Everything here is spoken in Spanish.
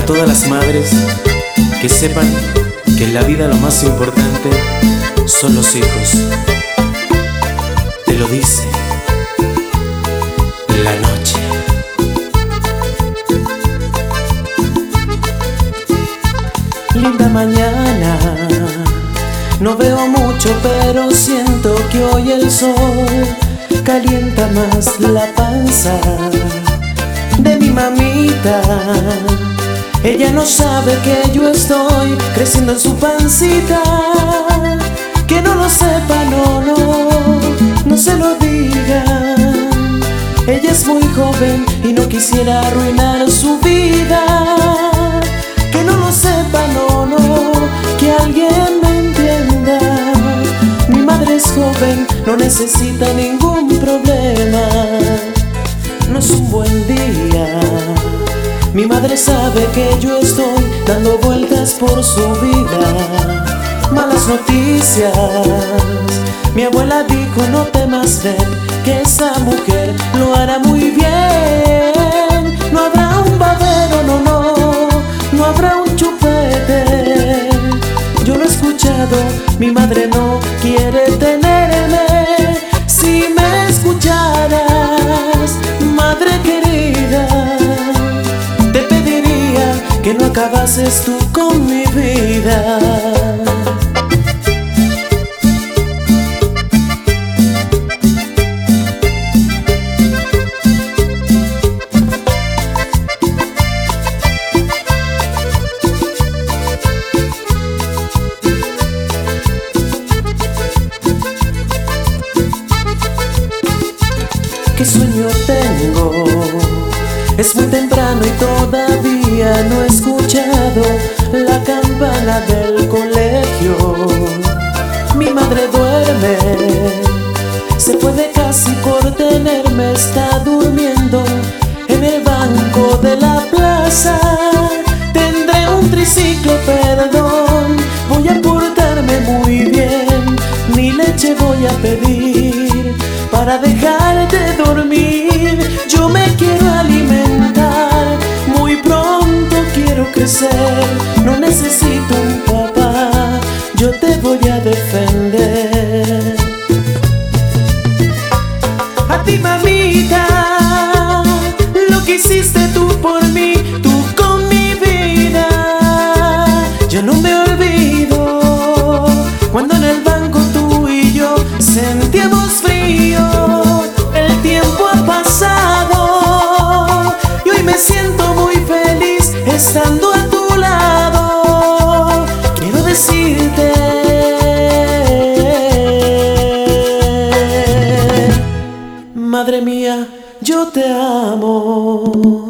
todas las madres, que sepan que en la vida lo más importante son los hijos. Te lo dice la noche. Linda mañana, no veo mucho pero siento que hoy el sol calienta más la panza de mi mamita. Ella no sabe que yo estoy creciendo en su pancita. Que no lo sepa, no se lo diga. Ella es muy joven y no quisiera arruinar su vida. Que no lo sepa, que alguien me entienda. Mi madre es joven, no necesita ningún problema. No es un buen día. Mi madre sabe que yo estoy dando vueltas por su vida. Malas noticias. Mi abuela dijo: no temas, ven, que esa mujer lo hará muy bien. No habrá un babero, no habrá un chupete. Yo lo he escuchado, mi madre no quiere tenerme. Si me escucharas, madre querida, te pediría que no acabases tú con mi vida. ¿Qué sueño tengo? Es muy temprano y todavía no he escuchado la campana del colegio. Mi madre duerme, se fue de casa y por tenerme está durmiendo en el banco de la plaza. Tendré un triciclo, perdón, voy a portarme muy bien. Ni leche voy a pedir para dejarte dormir. Yo me quiero alimentar, muy pronto quiero crecer. No necesito un papá, yo te voy a defender. A ti, mamita, lo que hiciste tú por mí, tú con mi vida. Yo no me olvido cuando en el banco tú y yo sentíamos frío. El tiempo ha pasado y hoy me siento muy feliz estando a tu lado. Quiero decirte, madre mía, yo te amo.